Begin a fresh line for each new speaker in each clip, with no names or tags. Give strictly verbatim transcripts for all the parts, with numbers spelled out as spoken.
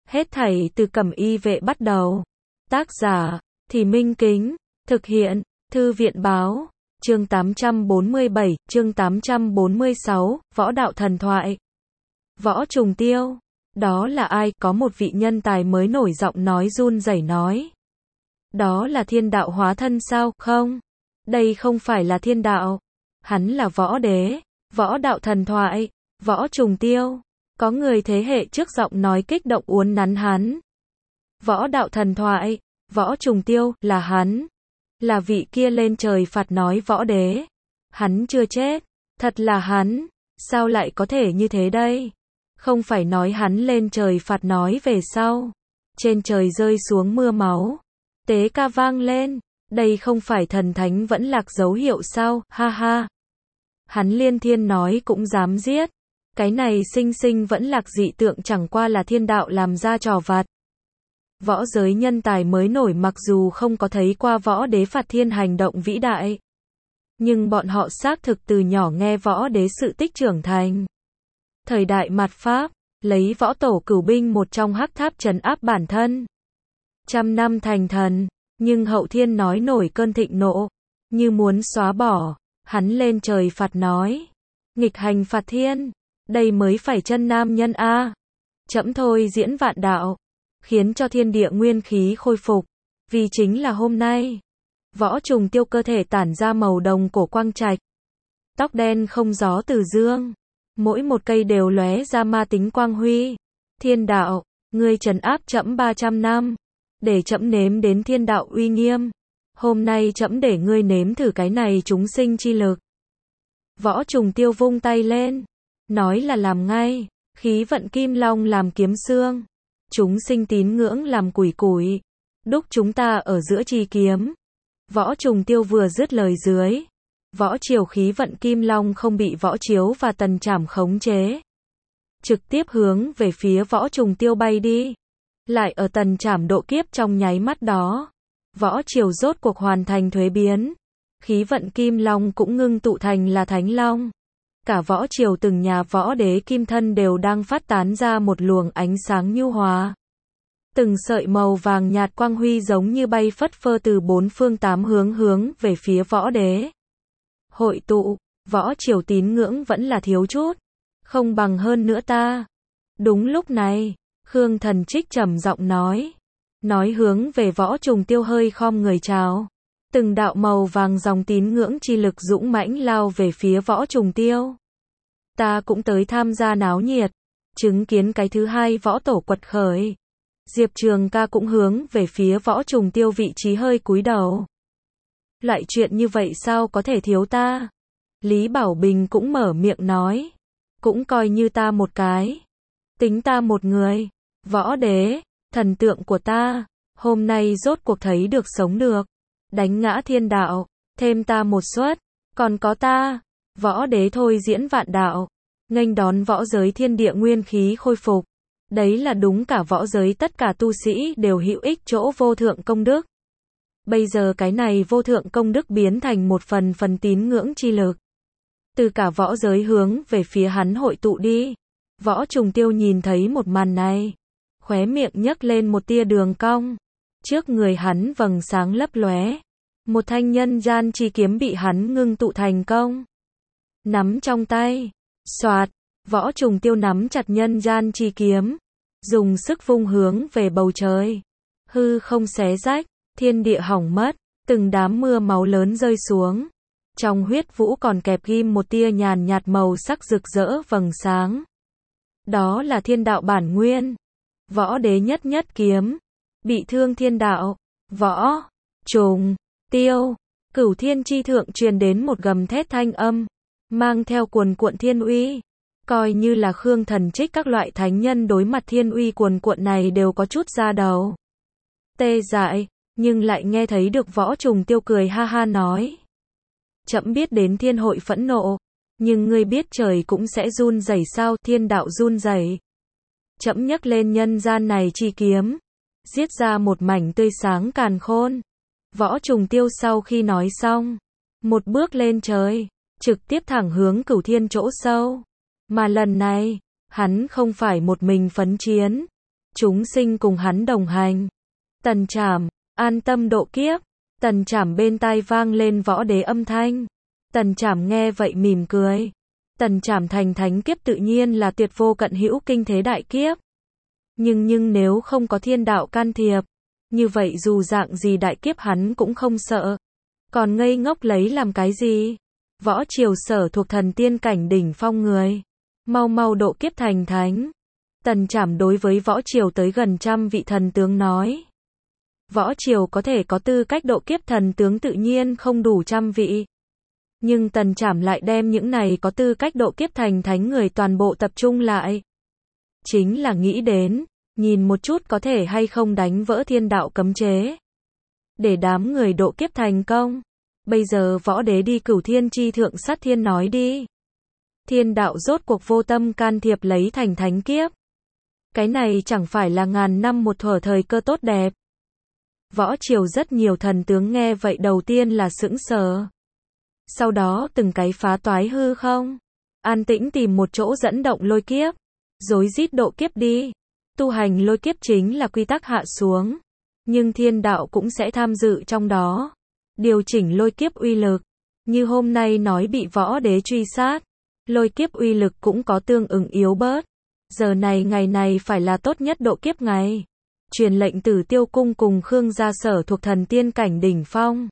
Hết thảy từ Cẩm Y Vệ bắt đầu. Tác giả, Thì Minh Kính. Thực hiện, Thư viện Báo. Chương tám trăm bốn mươi bảy, chương tám trăm bốn mươi sáu, Võ đạo thần thoại. Võ Trùng Tiêu. Đó là ai? Có một vị nhân tài mới nổi giọng nói run rẩy nói. Đó là thiên đạo hóa thân sao? Không. Đây không phải là thiên đạo. Hắn là võ đế. Võ đạo thần thoại. Võ Trùng Tiêu. Có người thế hệ trước giọng nói kích động uốn nắn hắn. Võ đạo thần thoại. Võ Trùng Tiêu, là hắn. Là vị kia lên trời phạt nói võ đế. Hắn chưa chết. Thật là hắn. Sao lại có thể như thế đây? Không phải nói hắn lên trời phạt nói về sau. Trên trời rơi xuống mưa máu. Tế ca vang lên. Đây không phải thần thánh vẫn lạc dấu hiệu sao? Ha ha. Hắn liên thiên nói cũng dám giết. Cái này sinh sinh vẫn lạc dị tượng chẳng qua là thiên đạo làm ra trò vặt. Võ giới nhân tài mới nổi mặc dù không có thấy qua võ đế phạt thiên hành động vĩ đại. Nhưng bọn họ xác thực từ nhỏ nghe võ đế sự tích trưởng thành. Thời đại mạt Pháp, lấy võ tổ cửu binh một trong hắc tháp trấn áp bản thân. Trăm năm thành thần, nhưng hậu thiên nói nổi cơn thịnh nộ. Như muốn xóa bỏ, hắn lên trời phạt nói. Nghịch hành phạt thiên, đây mới phải chân nam nhân a. Chẫm thôi diễn vạn đạo. Khiến cho thiên địa nguyên khí khôi phục. Vì chính là hôm nay. Võ Trùng Tiêu cơ thể tản ra màu đồng cổ quang trạch. Tóc đen không gió từ dương. Mỗi một cây đều lóe ra ma tính quang huy. Thiên đạo, ngươi trấn áp trẫm ba trăm năm. Để trẫm nếm đến thiên đạo uy nghiêm. Hôm nay trẫm để ngươi nếm thử cái này chúng sinh chi lực. Võ Trùng Tiêu vung tay lên. Nói là làm ngay. Khí vận kim long làm kiếm xương. Chúng sinh tín ngưỡng làm củi củi. Đúc chúng ta ở giữa chi kiếm. Võ Trùng Tiêu vừa dứt lời dưới. Võ triều khí vận kim long không bị võ chiếu và tần trảm khống chế. Trực tiếp hướng về phía Võ Trùng Tiêu bay đi. Lại ở tần trảm độ kiếp trong nháy mắt đó. Võ triều rốt cuộc hoàn thành thuế biến. Khí vận kim long cũng ngưng tụ thành là thánh long. Cả võ triều từng nhà võ đế kim thân đều đang phát tán ra một luồng ánh sáng nhu hòa. Từng sợi màu vàng nhạt quang huy giống như bay phất phơ từ bốn phương tám hướng hướng về phía võ đế. Hội tụ, võ triều tín ngưỡng vẫn là thiếu chút. Không bằng hơn nữa ta. Đúng lúc này, Khương Thần Trích trầm giọng nói. Nói hướng về Võ Trùng Tiêu hơi khom người chào. Từng đạo màu vàng dòng tín ngưỡng chi lực dũng mãnh lao về phía Võ Trùng Tiêu. Ta cũng tới tham gia náo nhiệt. Chứng kiến cái thứ hai võ tổ quật khởi. Diệp Trường Ca cũng hướng về phía Võ Trùng Tiêu vị trí hơi cúi đầu. Loại chuyện như vậy sao có thể thiếu ta? Lý Bảo Bình cũng mở miệng nói. Cũng coi như ta một cái. Tính ta một người. Võ đế, thần tượng của ta. Hôm nay rốt cuộc thấy được sống được. Đánh ngã thiên đạo. Thêm ta một suất. Còn có ta. Võ đế thôi diễn vạn đạo. Nghênh đón võ giới thiên địa nguyên khí khôi phục. Đấy là đúng cả võ giới tất cả tu sĩ đều hữu ích chỗ vô thượng công đức. Bây giờ cái này vô thượng công đức biến thành một phần phần tín ngưỡng chi lực. Từ cả võ giới hướng về phía hắn hội tụ đi. Võ Trùng Tiêu nhìn thấy một màn này. Khóe miệng nhấc lên một tia đường cong. Trước người hắn vầng sáng lấp lóe. Một thanh nhân gian chi kiếm bị hắn ngưng tụ thành công. Nắm trong tay. Soạt. Võ Trùng Tiêu nắm chặt nhân gian chi kiếm. Dùng sức vung hướng về bầu trời. Hư không xé rách. Thiên địa hỏng mất. Từng đám mưa máu lớn rơi xuống. Trong huyết vũ còn kẹp ghim một tia nhàn nhạt màu sắc rực rỡ vầng sáng. Đó là thiên đạo bản nguyên. Võ đế nhất nhất kiếm. Bị thương thiên đạo. Võ. Trùng. Tiêu. Cửu thiên chi thượng truyền đến một gầm thét thanh âm. Mang theo cuồn cuộn thiên uy. Coi như là Khương Thần Trích các loại thánh nhân đối mặt thiên uy cuồn cuộn này đều có chút ra đầu. Tê dại. Nhưng lại nghe thấy được Võ Trùng Tiêu cười ha ha nói. Trẫm biết đến thiên hội phẫn nộ. Nhưng ngươi biết trời cũng sẽ run rẩy sao? Thiên đạo run rẩy. Trẫm nhấc lên nhân gian này chi kiếm. Giết ra một mảnh tươi sáng càn khôn. Võ Trùng Tiêu sau khi nói xong. Một bước lên trời. Trực tiếp thẳng hướng cửu thiên chỗ sâu. Mà lần này, hắn không phải một mình phấn chiến. chúng sinh cùng hắn đồng hành. Tần Trảm, an tâm độ kiếp. Tần Trảm bên tai vang lên võ đế âm thanh. Tần Trảm nghe vậy mỉm cười. Tần Trảm thành thánh kiếp tự nhiên là tuyệt vô cận hữu kinh thế đại kiếp. Nhưng nhưng nếu không có thiên đạo can thiệp, như vậy dù dạng gì đại kiếp hắn cũng không sợ. Còn ngây ngốc lấy làm cái gì? Võ Triều sở thuộc thần tiên cảnh đỉnh phong người. Mau mau độ kiếp thành thánh. Tần Trảm đối với Võ Triều tới gần trăm vị thần tướng nói. Võ Triều có thể có tư cách độ kiếp thần tướng tự nhiên không đủ trăm vị. Nhưng Tần Trảm lại đem những này có tư cách độ kiếp thành thánh người toàn bộ tập trung lại. Chính là nghĩ đến, nhìn một chút có thể hay không đánh vỡ thiên đạo cấm chế. Để đám người độ kiếp thành công. Bây giờ võ đế đi Cửu Thiên chi thượng sát thiên nói đi. Thiên đạo rốt cuộc vô tâm can thiệp lấy thành thánh kiếp. Cái này chẳng phải là ngàn năm một thuở thời cơ tốt đẹp. Võ Triều rất nhiều thần tướng nghe vậy đầu tiên là sững sờ. Sau đó từng cái phá toái hư không. An tĩnh tìm một chỗ dẫn động lôi kiếp. Rối rít độ kiếp đi. Tu hành lôi kiếp chính là quy tắc hạ xuống. Nhưng thiên đạo cũng sẽ tham dự trong đó. Điều chỉnh lôi kiếp uy lực. Như hôm nay nói bị võ đế truy sát. Lôi kiếp uy lực cũng có tương ứng yếu bớt. Giờ này ngày này phải là tốt nhất độ kiếp ngày. Truyền lệnh Tử Tiêu cung cùng Khương gia sở thuộc thần tiên cảnh đỉnh phong.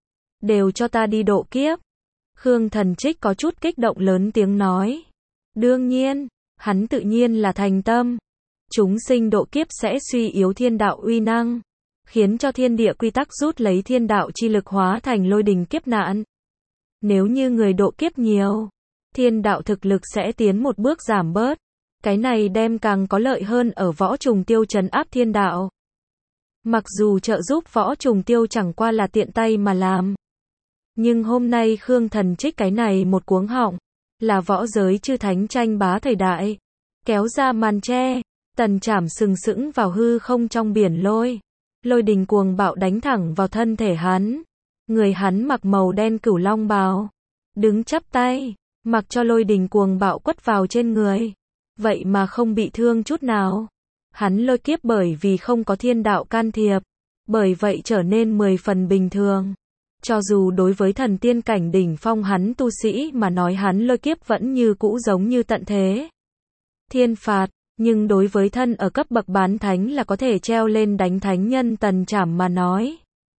Đều cho ta đi độ kiếp. Khương Thần Trích có chút kích động lớn tiếng nói. Đương nhiên, hắn tự nhiên là thành tâm. Chúng sinh độ kiếp sẽ suy yếu thiên đạo uy năng. Khiến cho thiên địa quy tắc rút lấy thiên đạo chi lực hóa thành lôi đình kiếp nạn. Nếu như người độ kiếp nhiều, thiên đạo thực lực sẽ tiến một bước giảm bớt. Cái này đem càng có lợi hơn ở Võ Trùng Tiêu trấn áp thiên đạo. Mặc dù trợ giúp Võ Trùng Tiêu chẳng qua là tiện tay mà làm. Nhưng hôm nay Khương Thần Trích cái này một cuống họng. Là võ giới chư thánh tranh bá thời đại. Kéo ra màn che. Tần Trảm sừng sững vào hư không trong biển lôi. Lôi đình cuồng bạo đánh thẳng vào thân thể hắn. Người hắn mặc màu đen cửu long bào. Đứng chắp tay. Mặc cho lôi đình cuồng bạo quất vào trên người. Vậy mà không bị thương chút nào. Hắn lôi kiếp bởi vì không có thiên đạo can thiệp. Bởi vậy trở nên mười phần bình thường. Cho dù đối với thần tiên cảnh đỉnh phong hắn tu sĩ mà nói hắn lôi kiếp vẫn như cũ giống như tận thế. Thiên phạt, nhưng đối với thân ở cấp bậc bán thánh là có thể treo lên đánh thánh nhân Tần Trảm mà nói.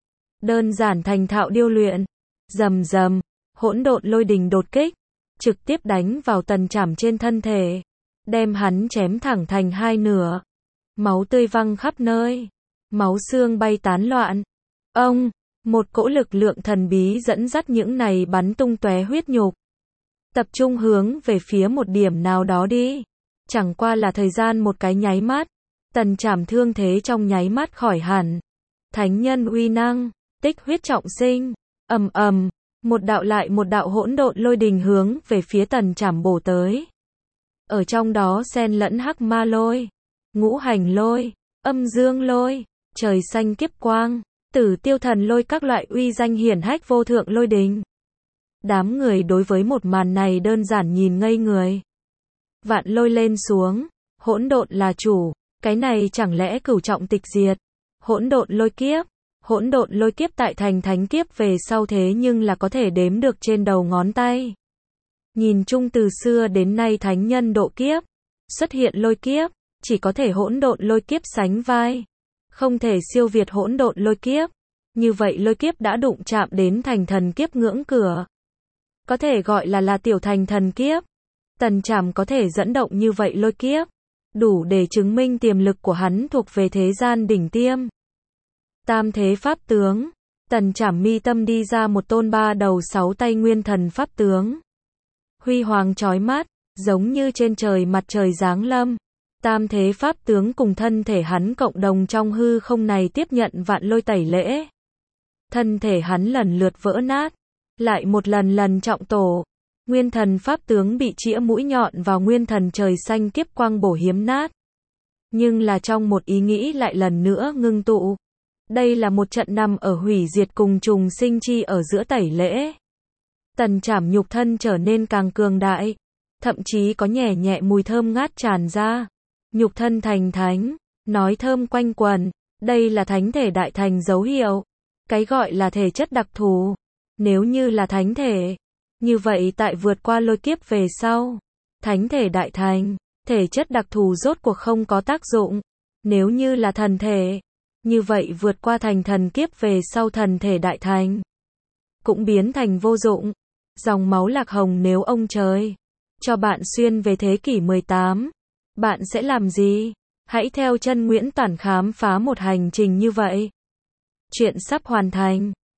Đơn giản thành thạo điêu luyện. Rầm rầm, hỗn độn lôi đình đột kích. Trực tiếp đánh vào Tần Trảm trên thân thể. Đem hắn chém thẳng thành hai nửa. Máu tươi văng khắp nơi. Máu xương bay tán loạn. Ông, một cỗ lực lượng thần bí dẫn dắt những này bắn tung tóe huyết nhục. Tập trung hướng về phía một điểm nào đó đi. Chẳng qua là thời gian một cái nháy mắt. Tần Trảm thương thế trong nháy mắt khỏi hẳn. Thánh nhân uy năng, tích huyết trọng sinh. Ầm ầm, một đạo lại một đạo hỗn độn lôi đình hướng về phía Tần Trảm bổ tới. Ở trong đó xen lẫn hắc ma lôi, ngũ hành lôi, âm dương lôi, trời xanh kiếp quang, Tử Tiêu thần lôi các loại uy danh hiển hách vô thượng lôi đình. Đám người đối với một màn này đơn giản nhìn ngây người. Vạn lôi lên xuống, hỗn độn là chủ, cái này chẳng lẽ cửu trọng tịch diệt. Hỗn độn lôi kiếp, hỗn độn lôi kiếp tại thành thánh kiếp về sau thế nhưng là có thể đếm được trên đầu ngón tay. Nhìn chung từ xưa đến nay thánh nhân độ kiếp, xuất hiện lôi kiếp, chỉ có thể hỗn độn lôi kiếp sánh vai. Không thể siêu việt hỗn độn lôi kiếp. Như vậy lôi kiếp đã đụng chạm đến thành thần kiếp ngưỡng cửa. Có thể gọi là là tiểu thành thần kiếp. Tần Trảm có thể dẫn động như vậy lôi kiếp. Đủ để chứng minh tiềm lực của hắn thuộc về thế gian đỉnh tiêm. Tam thế pháp tướng. Tần Trảm mi tâm đi ra một tôn ba đầu sáu tay nguyên thần pháp tướng. Huy hoàng chói mắt, giống như trên trời mặt trời giáng lâm. Tam thế pháp tướng cùng thân thể hắn cộng đồng trong hư không này tiếp nhận vạn lôi tẩy lễ. Thân thể hắn lần lượt vỡ nát, lại một lần lần trọng tổ. Nguyên thần pháp tướng bị chĩa mũi nhọn vào nguyên thần trời xanh kiếp quang bổ hiếm nát. Nhưng là trong một ý nghĩ lại lần nữa ngưng tụ. Đây là một trận nằm ở hủy diệt cùng trùng sinh chi ở giữa tẩy lễ. Tần Trảm nhục thân trở nên càng cường đại. Thậm chí có nhẹ nhẹ mùi thơm ngát tràn ra. Nhục thân thành thánh, nói thơm quanh quẩn. Đây là thánh thể đại thành dấu hiệu. Cái gọi là thể chất đặc thù. Nếu như là thánh thể, như vậy tại vượt qua lôi kiếp về sau, thánh thể đại thành, thể chất đặc thù rốt cuộc không có tác dụng. Nếu như là thần thể, như vậy vượt qua thành thần kiếp về sau thần thể đại thành, cũng biến thành vô dụng. Dòng máu Lạc Hồng nếu ông trời cho bạn xuyên về thế kỷ mười tám, bạn sẽ làm gì? Hãy theo chân Nguyễn Toản khám phá một hành trình như vậy. Chuyện sắp hoàn thành.